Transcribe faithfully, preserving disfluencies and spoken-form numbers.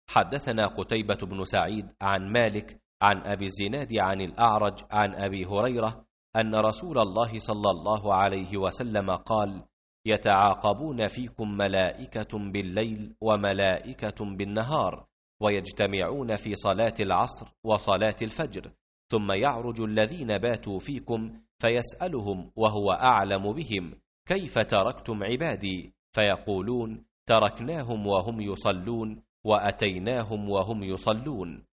حدثنا قتيبة بن سعيد عن مالك عن أبي الزناد عن الأعرج عن أبي هريرة أن رسول الله صلى الله عليه وسلم قال: يتعاقبون فيكم ملائكة بالليل وملائكة بالنهار، ويجتمعون في صلاة العصر وصلاة الفجر، ثم يعرج الذين باتوا فيكم فيسألهم وهو أعلم بهم: كيف تركتم عبادي؟ فيقولون: تركناهم وهم يصلون وأتيناهم وهم يصلون.